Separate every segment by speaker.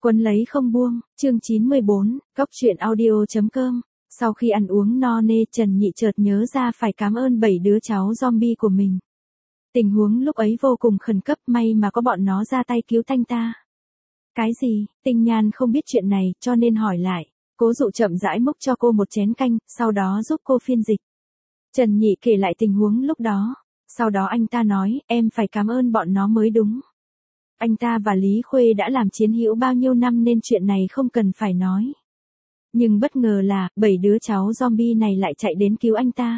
Speaker 1: Quấn lấy không buông, chương 94, Cóc truyện audio.com. Sau khi ăn uống no nê, Trần Nhị chợt nhớ ra phải cảm ơn 7 đứa cháu zombie của mình. Tình huống lúc ấy vô cùng khẩn cấp, may mà có bọn nó ra tay cứu thanh ta. Cái gì? Tinh Nhan không biết chuyện này, cho nên hỏi lại. Cố Dụ chậm rãi múc cho cô một chén canh, sau đó giúp cô phiên dịch. Trần Nhị kể lại tình huống lúc đó. Sau đó anh ta nói, em phải cảm ơn bọn nó mới đúng. Anh ta và Lý Khuê đã làm chiến hữu bao nhiêu năm nên chuyện này không cần phải nói. Nhưng bất ngờ là, 7 đứa cháu zombie này lại chạy đến cứu anh ta.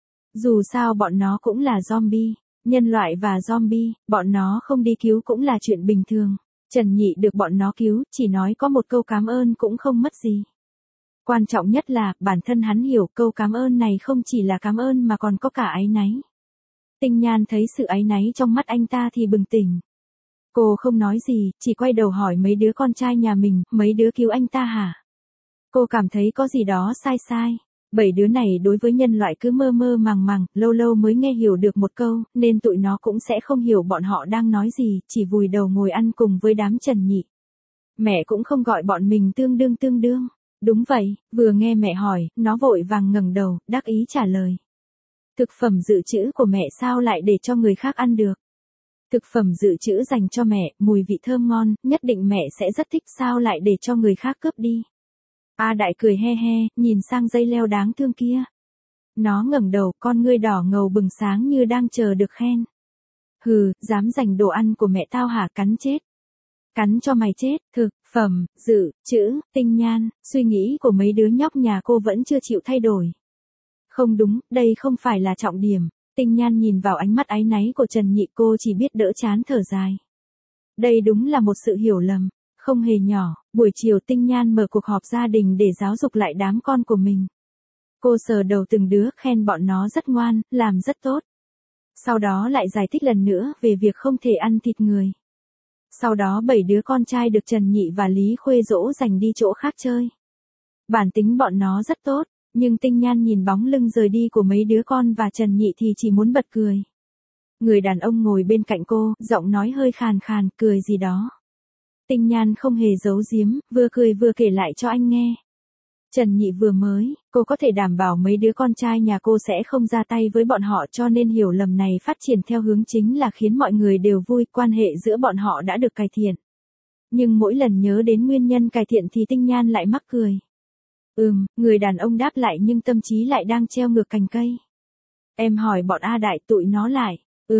Speaker 1: Dù sao bọn nó cũng là zombie, nhân loại và zombie, bọn nó không đi cứu cũng là chuyện bình thường. Trần Nhị được bọn nó cứu, chỉ nói có một câu cảm ơn cũng không mất gì. Quan trọng nhất là, bản thân hắn hiểu câu cảm ơn này không chỉ là cảm ơn mà còn có cả áy náy. Tinh Nhan thấy sự áy náy trong mắt anh ta thì bừng tỉnh. Cô không nói gì, chỉ quay đầu hỏi mấy đứa con trai nhà mình, mấy đứa cứu anh ta hả? Cô cảm thấy có gì đó sai sai. 7 đứa này đối với nhân loại cứ mơ mơ màng màng, lâu lâu mới nghe hiểu được một câu, nên tụi nó cũng sẽ không hiểu bọn họ đang nói gì, chỉ vùi đầu ngồi ăn cùng với đám Trần Nhị. Mẹ cũng không gọi bọn mình tương đương. Đúng vậy, vừa nghe mẹ hỏi, nó vội vàng ngẩng đầu, đắc ý trả lời. Thực phẩm dự trữ của mẹ sao lại để cho người khác ăn được? Thực phẩm dự trữ dành cho mẹ, mùi vị thơm ngon, nhất định mẹ sẽ rất thích, sao lại để cho người khác cướp đi. A Đại cười he he, nhìn sang dây leo đáng thương kia. Nó ngẩng đầu, con ngươi đỏ ngầu bừng sáng như đang chờ được khen. Hừ, dám giành đồ ăn của mẹ tao hả? Cắn chết. Cắn cho mày chết. Thực phẩm dự trữ. Tinh Nhan, suy nghĩ của mấy đứa nhóc nhà cô vẫn chưa chịu thay đổi. Không đúng, đây không phải là trọng điểm. Tinh Nhan nhìn vào ánh mắt áy náy của Trần Nhị, cô chỉ biết đỡ chán thở dài. Đây đúng là một sự hiểu lầm, không hề nhỏ. Buổi chiều Tinh Nhan mở cuộc họp gia đình để giáo dục lại đám con của mình. Cô sờ đầu từng đứa, khen bọn nó rất ngoan, làm rất tốt. Sau đó lại giải thích lần nữa về việc không thể ăn thịt người. Sau đó 7 đứa con trai được Trần Nhị và Lý Khuê dỗ dành đi chỗ khác chơi. Bản tính bọn nó rất tốt. Nhưng Tinh Nhan nhìn bóng lưng rời đi của mấy đứa con và Trần Nhị thì chỉ muốn bật cười. Người đàn ông ngồi bên cạnh cô, giọng nói hơi khàn khàn, cười gì đó. Tinh Nhan không hề giấu giếm, vừa cười vừa kể lại cho anh nghe. Trần Nhị vừa mới, cô có thể đảm bảo mấy đứa con trai nhà cô sẽ không ra tay với bọn họ, cho nên hiểu lầm này phát triển theo hướng chính là khiến mọi người đều vui, quan hệ giữa bọn họ đã được cải thiện. Nhưng mỗi lần nhớ đến nguyên nhân cải thiện thì Tinh Nhan lại mắc cười. Người đàn ông đáp lại nhưng tâm trí lại đang treo ngược cành cây. Em hỏi bọn A Đại tụi nó lại.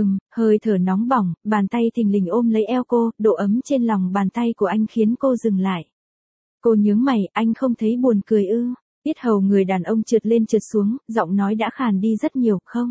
Speaker 1: Hơi thở nóng bỏng, bàn tay thình lình ôm lấy eo cô, độ ấm trên lòng bàn tay của anh khiến cô dừng lại. Cô nhướng mày, anh không thấy buồn cười ư? Yết hầu người đàn ông trượt lên trượt xuống, giọng nói đã khàn đi rất nhiều, không?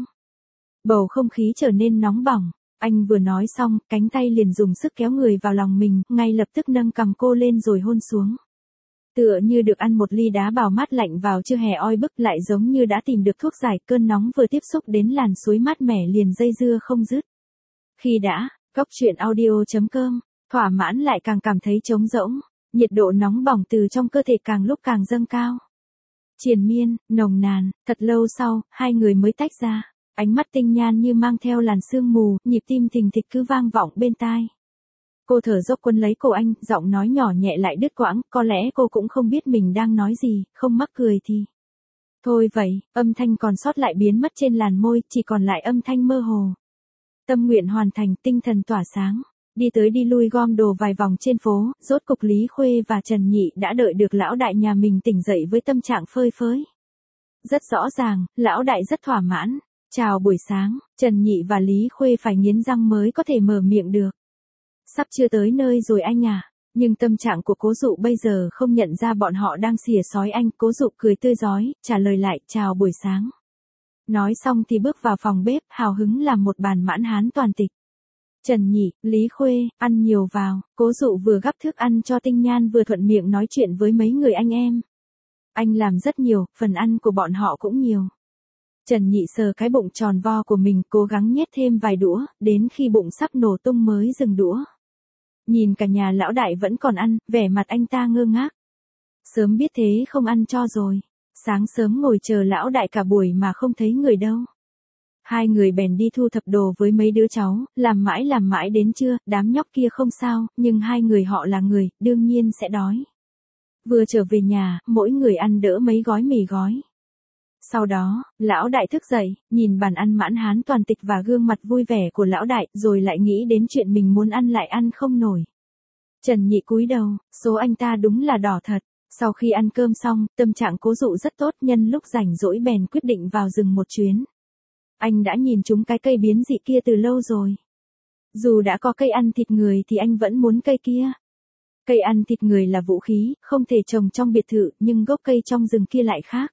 Speaker 1: Bầu không khí trở nên nóng bỏng. Anh vừa nói xong, cánh tay liền dùng sức kéo người vào lòng mình, ngay lập tức nâng cằm cô lên rồi hôn xuống. Tựa như được ăn một ly đá bào mát lạnh vào trưa hè oi bức, lại giống như đã tìm được thuốc giải cơn nóng, vừa tiếp xúc đến làn suối mát mẻ liền dây dưa không dứt. Khi đã, Cóc truyện audio.com, thỏa mãn lại càng cảm thấy trống rỗng, nhiệt độ nóng bỏng từ trong cơ thể càng lúc càng dâng cao. Triền miên, nồng nàn, thật lâu sau, hai người mới tách ra, ánh mắt Tinh Nhan như mang theo làn sương mù, nhịp tim thình thịch cứ vang vọng bên tai. Cô thở dốc quấn lấy cổ anh, giọng nói nhỏ nhẹ lại đứt quãng, có lẽ cô cũng không biết mình đang nói gì, không mắc cười thì. Thôi vậy, âm thanh còn sót lại biến mất trên làn môi, chỉ còn lại âm thanh mơ hồ. Tâm nguyện hoàn thành, tinh thần tỏa sáng, đi tới đi lui gom đồ vài vòng trên phố, rốt cục Lý Khuê và Trần Nhị đã đợi được lão đại nhà mình tỉnh dậy với tâm trạng phơi phới. Rất rõ ràng, lão đại rất thỏa mãn. Chào buổi sáng, Trần Nhị và Lý Khuê phải nghiến răng mới có thể mở miệng được. Sắp chưa tới nơi rồi anh à, nhưng tâm trạng của Cố Dụ bây giờ không nhận ra bọn họ đang xỉa xói anh. Cố Dụ cười tươi rói, trả lời lại, chào buổi sáng. Nói xong thì bước vào phòng bếp, hào hứng làm một bàn mãn hán toàn tịch. Trần Nhị, Lý Khuê, ăn nhiều vào. Cố Dụ vừa gắp thức ăn cho Tinh Nhan vừa thuận miệng nói chuyện với mấy người anh em. Anh làm rất nhiều, phần ăn của bọn họ cũng nhiều. Trần Nhị sờ cái bụng tròn vo của mình, cố gắng nhét thêm vài đũa, đến khi bụng sắp nổ tung mới dừng đũa. Nhìn cả nhà lão đại vẫn còn ăn, vẻ mặt anh ta ngơ ngác. Sớm biết thế không ăn cho rồi. Sáng sớm ngồi chờ lão đại cả buổi mà không thấy người đâu. Hai người bèn đi thu thập đồ với mấy đứa cháu, làm mãi đến trưa, đám nhóc kia không sao, nhưng hai người họ là người, đương nhiên sẽ đói. Vừa trở về nhà, mỗi người ăn đỡ mấy gói mì gói. Sau đó, lão đại thức dậy, nhìn bàn ăn mãn hán toàn tịch và gương mặt vui vẻ của lão đại, rồi lại nghĩ đến chuyện mình muốn ăn lại ăn không nổi. Trần Nhị cúi đầu, số anh ta đúng là đỏ thật. Sau khi ăn cơm xong, tâm trạng Cố Dụ rất tốt, nhân lúc rảnh rỗi bèn quyết định vào rừng một chuyến. Anh đã nhìn chúng cái cây biến dị kia từ lâu rồi. Dù đã có cây ăn thịt người thì anh vẫn muốn cây kia. Cây ăn thịt người là vũ khí, không thể trồng trong biệt thự, nhưng gốc cây trong rừng kia lại khác.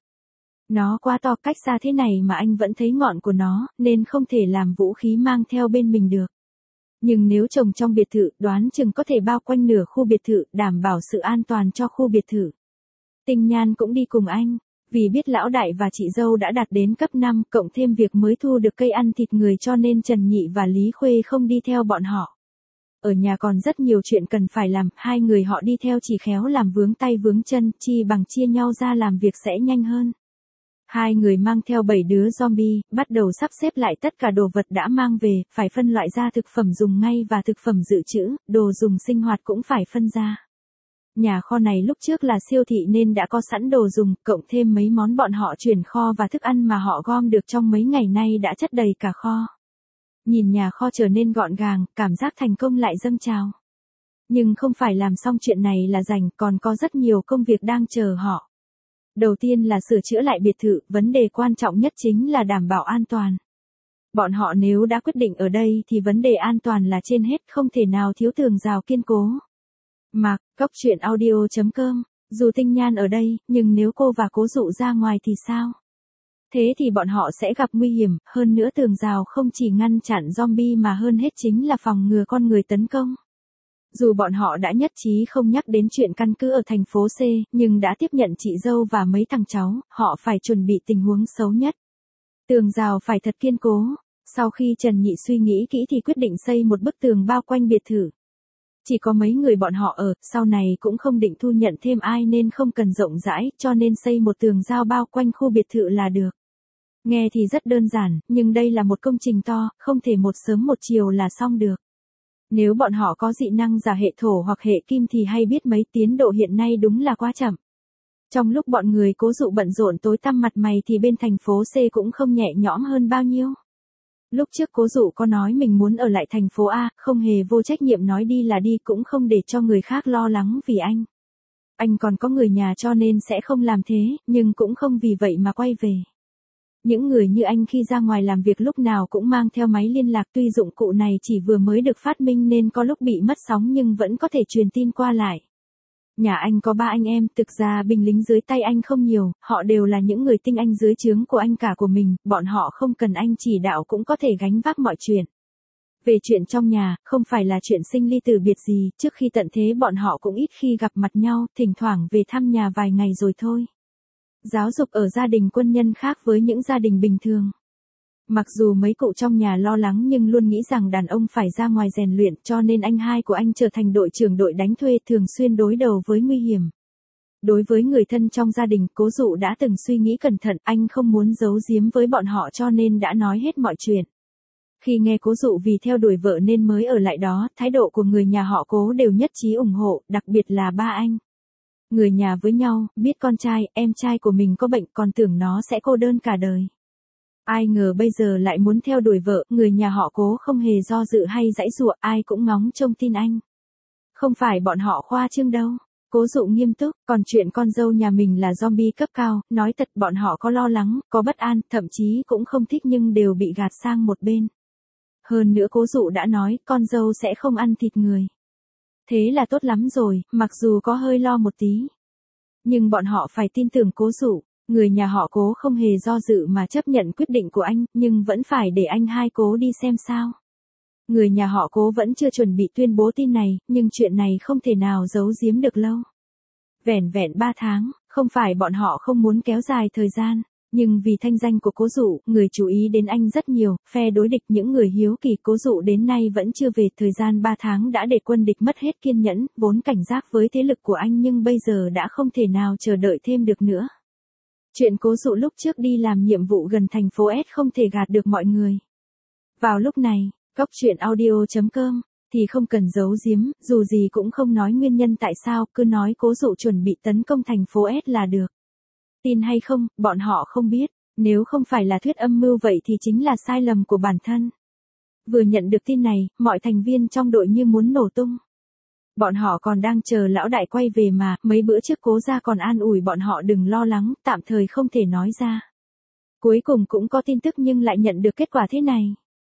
Speaker 1: Nó quá to, cách xa thế này mà anh vẫn thấy ngọn của nó, nên không thể làm vũ khí mang theo bên mình được. Nhưng nếu trồng trong biệt thự, đoán chừng có thể bao quanh nửa khu biệt thự, đảm bảo sự an toàn cho khu biệt thự. Tinh Nhan cũng đi cùng anh, vì biết lão đại và chị dâu đã đạt đến cấp 5, cộng thêm việc mới thu được cây ăn thịt người cho nên Trần Nhị và Lý Khuê không đi theo bọn họ. Ở nhà còn rất nhiều chuyện cần phải làm, hai người họ đi theo chỉ khéo làm vướng tay vướng chân, chi bằng chia nhau ra làm việc sẽ nhanh hơn. Hai người mang theo 7 đứa zombie, bắt đầu sắp xếp lại tất cả đồ vật đã mang về, phải phân loại ra thực phẩm dùng ngay và thực phẩm dự trữ, đồ dùng sinh hoạt cũng phải phân ra. Nhà kho này lúc trước là siêu thị nên đã có sẵn đồ dùng, cộng thêm mấy món bọn họ chuyển kho và thức ăn mà họ gom được trong mấy ngày nay đã chất đầy cả kho. Nhìn nhà kho trở nên gọn gàng, cảm giác thành công lại dâng trào. Nhưng không phải làm xong chuyện này là rảnh, còn có rất nhiều công việc đang chờ họ. Đầu tiên là sửa chữa lại biệt thự, vấn đề quan trọng nhất chính là đảm bảo an toàn. Bọn họ nếu đã quyết định ở đây thì vấn đề an toàn là trên hết, không thể nào thiếu tường rào kiên cố. Mạc, Cốc.audio.com, dù Tinh Nhan ở đây, nhưng nếu cô và Cố Dụ ra ngoài thì sao? Thế thì bọn họ sẽ gặp nguy hiểm, hơn nữa tường rào không chỉ ngăn chặn zombie mà hơn hết chính là phòng ngừa con người tấn công. Dù bọn họ đã nhất trí không nhắc đến chuyện căn cứ ở thành phố C, nhưng đã tiếp nhận chị dâu và mấy thằng cháu, họ phải chuẩn bị tình huống xấu nhất. Tường rào phải thật kiên cố. Sau khi Trần Nhị suy nghĩ kỹ thì quyết định xây một bức tường bao quanh biệt thự. Chỉ có mấy người bọn họ ở, sau này cũng không định thu nhận thêm ai nên không cần rộng rãi, cho nên xây một tường rào bao quanh khu biệt thự là được. Nghe thì rất đơn giản, nhưng đây là một công trình to, không thể một sớm một chiều là xong được. Nếu bọn họ có dị năng giả hệ thổ hoặc hệ kim thì hay biết mấy, tiến độ hiện nay đúng là quá chậm. Trong lúc bọn người Cố Dụ bận rộn tối tăm mặt mày thì bên thành phố C cũng không nhẹ nhõm hơn bao nhiêu. Lúc trước Cố Dụ có nói mình muốn ở lại thành phố A, không hề vô trách nhiệm nói đi là đi, cũng không để cho người khác lo lắng vì anh. Anh còn có người nhà cho nên sẽ không làm thế, nhưng cũng không vì vậy mà quay về. Những người như anh khi ra ngoài làm việc lúc nào cũng mang theo máy liên lạc, tuy dụng cụ này chỉ vừa mới được phát minh nên có lúc bị mất sóng nhưng vẫn có thể truyền tin qua lại. Nhà anh có 3 anh em, thực ra binh lính dưới tay anh không nhiều, họ đều là những người tinh anh dưới trướng của anh cả của mình, bọn họ không cần anh chỉ đạo cũng có thể gánh vác mọi chuyện. Về chuyện trong nhà, không phải là chuyện sinh ly tử biệt gì, trước khi tận thế bọn họ cũng ít khi gặp mặt nhau, thỉnh thoảng về thăm nhà vài ngày rồi thôi. Giáo dục ở gia đình quân nhân khác với những gia đình bình thường. Mặc dù mấy cụ trong nhà lo lắng nhưng luôn nghĩ rằng đàn ông phải ra ngoài rèn luyện, cho nên anh hai của anh trở thành đội trưởng đội đánh thuê, thường xuyên đối đầu với nguy hiểm. Đối với người thân trong gia đình, Cố Dụ đã từng suy nghĩ cẩn thận, anh không muốn giấu giếm với bọn họ cho nên đã nói hết mọi chuyện. Khi nghe Cố Dụ vì theo đuổi vợ nên mới ở lại đó, thái độ của người nhà họ Cố đều nhất trí ủng hộ, đặc biệt là ba anh. Người nhà với nhau, biết con trai, em trai của mình có bệnh còn tưởng nó sẽ cô đơn cả đời. Ai ngờ bây giờ lại muốn theo đuổi vợ, người nhà họ Cố không hề do dự hay giãy giụa, ai cũng ngóng trông tin anh. Không phải bọn họ khoa trương đâu. Cố Dụ nghiêm túc, còn chuyện con dâu nhà mình là zombie cấp cao, nói thật bọn họ có lo lắng, có bất an, thậm chí cũng không thích nhưng đều bị gạt sang một bên. Hơn nữa Cố Dụ đã nói, con dâu sẽ không ăn thịt người. Thế là tốt lắm rồi, mặc dù có hơi lo một tí. Nhưng bọn họ phải tin tưởng Cố Dụ. Người nhà họ Cố không hề do dự mà chấp nhận quyết định của anh, nhưng vẫn phải để anh hai Cố đi xem sao. Người nhà họ Cố vẫn chưa chuẩn bị tuyên bố tin này, nhưng chuyện này không thể nào giấu giếm được lâu. Vẻn vẹn 3 tháng, không phải bọn họ không muốn kéo dài thời gian, nhưng vì thanh danh của Cố Dụ, người chú ý đến anh rất nhiều, phe đối địch những người hiếu kỳ Cố Dụ đến nay vẫn chưa về, thời gian 3 tháng đã để quân địch mất hết kiên nhẫn, vốn cảnh giác với thế lực của anh nhưng bây giờ đã không thể nào chờ đợi thêm được nữa. Chuyện cố dụ lúc trước đi làm nhiệm vụ gần thành phố S không thể gạt được mọi người. Vào lúc này, góc chuyện audio.com thì không cần giấu giếm, dù gì cũng không nói nguyên nhân tại sao, cứ nói cố dụ chuẩn bị tấn công thành phố S là được. Tin hay không, bọn họ không biết, nếu không phải là thuyết âm mưu vậy thì chính là sai lầm của bản thân. Vừa nhận được tin này, mọi thành viên trong đội như muốn nổ tung. Bọn họ còn đang chờ lão đại quay về mà, mấy bữa trước cố ra còn an ủi bọn họ đừng lo lắng, tạm thời không thể nói ra. Cuối cùng cũng có tin tức nhưng lại nhận được kết quả thế này.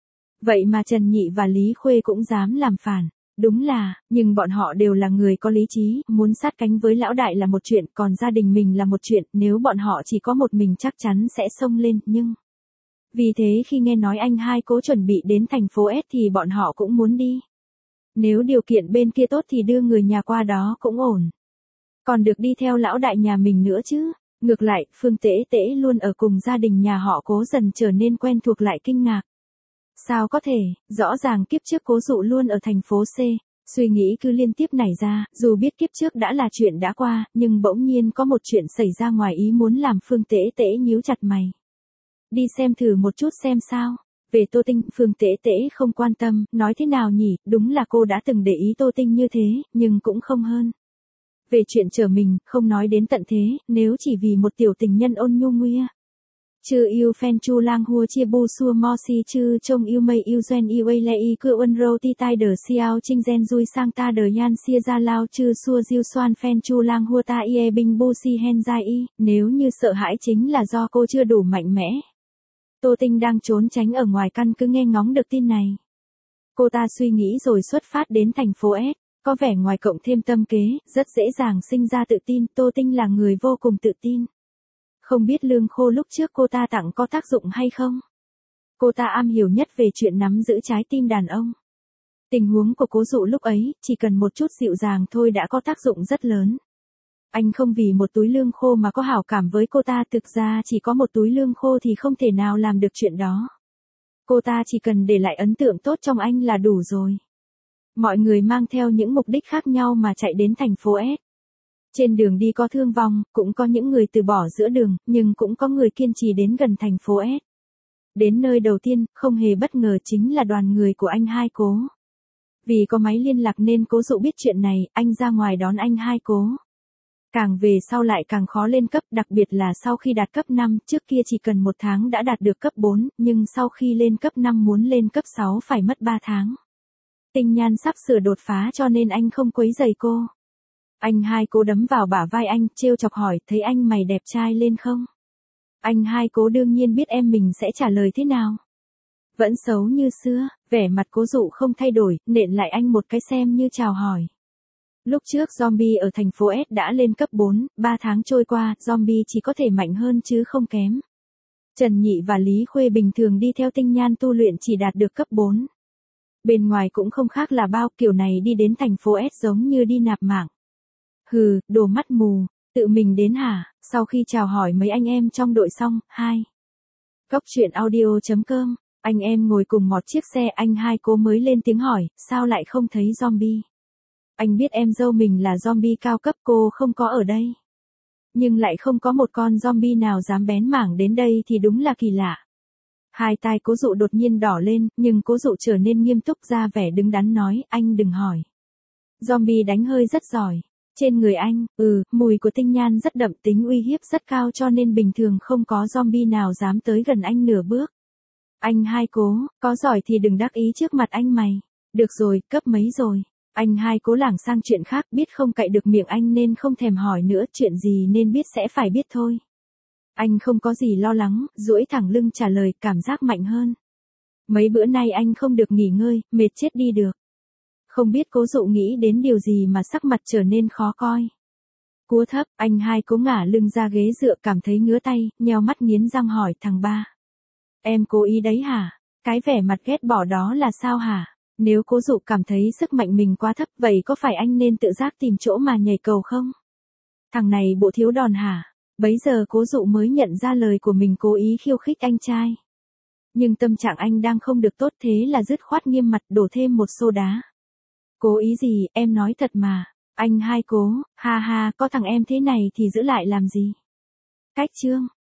Speaker 1: Vậy mà Trần Nhị và Lý Khuê cũng dám làm phản. Đúng là, nhưng bọn họ đều là người có lý trí, muốn sát cánh với lão đại là một chuyện, còn gia đình mình là một chuyện, nếu bọn họ chỉ có một mình chắc chắn sẽ xông lên, nhưng... Vì thế khi nghe nói anh hai cố chuẩn bị đến thành phố S thì bọn họ cũng muốn đi. Nếu điều kiện bên kia tốt thì đưa người nhà qua đó cũng ổn. Còn được đi theo lão đại nhà mình nữa chứ. Ngược lại, Phương Tễ Tễ luôn ở cùng gia đình nhà họ cố dần trở nên quen thuộc lại kinh ngạc. Sao có thể, rõ ràng kiếp trước cố dụ luôn ở thành phố C. Suy nghĩ cứ liên tiếp nảy ra, dù biết kiếp trước đã là chuyện đã qua, nhưng bỗng nhiên có một chuyện xảy ra ngoài ý muốn làm Phương Tễ Tễ nhíu chặt mày. Đi xem thử một chút xem sao. Về Tô Tinh, Phương Tễ Tễ không quan tâm, nói thế nào nhỉ, đúng là cô đã từng để ý Tô Tinh như thế, nhưng cũng không hơn. Về chuyện trở mình, không nói đến tận thế, nếu chỉ vì một tiểu tình nhân ôn nhu nguya. Chư yêu phen chu lang hua chia bu xua mo si chư trông yêu mây yêu doen yêu lei cưa ân rô ti tai đờ xiao trinh gen dui sang ta đờ yan xia ra lao chư xua diêu xoan phen chu lang hua ta ie binh bu si hen dai y, nếu như sợ hãi chính là do cô chưa đủ mạnh mẽ. Tô Tinh đang trốn tránh ở ngoài căn cứ nghe ngóng được tin này. Cô ta suy nghĩ rồi xuất phát đến thành phố S, có vẻ ngoài cộng thêm tâm kế, rất dễ dàng sinh ra tự tin, Tô Tinh là người vô cùng tự tin. Không biết lương khô lúc trước cô ta tặng có tác dụng hay không? Cô ta am hiểu nhất về chuyện nắm giữ trái tim đàn ông. Tình huống của cố dụ lúc ấy, chỉ cần một chút dịu dàng thôi đã có tác dụng rất lớn. Anh không vì một túi lương khô mà có hảo cảm với cô ta, thực ra chỉ có một túi lương khô thì không thể nào làm được chuyện đó. Cô ta chỉ cần để lại ấn tượng tốt trong anh là đủ rồi. Mọi người mang theo những mục đích khác nhau mà chạy đến thành phố S. Trên đường đi có thương vong, cũng có những người từ bỏ giữa đường, nhưng cũng có người kiên trì đến gần thành phố S. Đến nơi đầu tiên, không hề bất ngờ chính là đoàn người của anh hai cố. Vì có máy liên lạc nên cố dụ biết chuyện này, anh ra ngoài đón anh hai cố. Càng về sau lại càng khó lên cấp, đặc biệt là sau khi đạt cấp 5, trước kia chỉ cần 1 tháng đã đạt được cấp 4, nhưng sau khi lên cấp 5 muốn lên cấp 6 phải mất 3 tháng. Tinh Nhan sắp sửa đột phá cho nên anh không quấy rầy cô. Anh hai cố đấm vào bả vai anh, trêu chọc hỏi, thấy anh mày đẹp trai lên không? Anh hai cố đương nhiên biết em mình sẽ trả lời thế nào. Vẫn xấu như xưa, vẻ mặt cố dụ không thay đổi, nện lại anh một cái xem như chào hỏi. Lúc trước zombie ở thành phố S đã lên cấp 4, 3 tháng trôi qua, zombie chỉ có thể mạnh hơn chứ không kém. Trần Nhị và Lý Khuê bình thường đi theo Tinh Nhan tu luyện chỉ đạt được cấp 4. Bên ngoài cũng không khác là bao, kiểu này đi đến thành phố S giống như đi nạp mạng. Hừ, đồ mắt mù, tự mình đến hả? Sau khi chào hỏi mấy anh em trong đội xong, Góc chuyện audio.com, anh em ngồi cùng một chiếc xe, anh hai cố mới lên tiếng hỏi, sao lại không thấy zombie? Anh biết em dâu mình là zombie cao cấp, cô không có ở đây. Nhưng lại không có một con zombie nào dám bén mảng đến đây thì đúng là kỳ lạ. Hai tai cố dụ đột nhiên đỏ lên, nhưng cố dụ trở nên nghiêm túc ra vẻ đứng đắn nói, anh đừng hỏi. Zombie đánh hơi rất giỏi. Trên người anh, mùi của Tinh Nhan rất đậm, tính uy hiếp rất cao cho nên bình thường không có zombie nào dám tới gần anh nửa bước. Anh hai cố, có giỏi thì đừng đắc ý trước mặt anh mày. Được rồi, cấp mấy rồi? Anh hai cố lảng sang chuyện khác, biết không cậy được miệng anh nên không thèm hỏi nữa, chuyện gì nên biết sẽ phải biết thôi. Anh không có gì lo lắng, duỗi thẳng lưng trả lời, cảm giác mạnh hơn. Mấy bữa nay anh không được nghỉ ngơi, mệt chết đi được. Không biết cố dụ nghĩ đến điều gì mà sắc mặt trở nên khó coi. Cúa thấp, anh hai cố ngả lưng ra ghế dựa cảm thấy ngứa tay, nheo mắt nghiến răng hỏi thằng ba. Em cố ý đấy hả? Cái vẻ mặt ghét bỏ đó là sao hả? Nếu cố dụ cảm thấy sức mạnh mình quá thấp, vậy có phải anh nên tự giác tìm chỗ mà nhảy cầu không? Thằng này bộ thiếu đòn hả? Bấy giờ cố dụ mới nhận ra lời của mình cố ý khiêu khích anh trai. Nhưng tâm trạng anh đang không được tốt, thế là dứt khoát nghiêm mặt đổ thêm một xô đá. Cố ý gì, em nói thật mà. Anh hai cố, ha ha, có thằng em thế này thì giữ lại làm gì? Khách chương.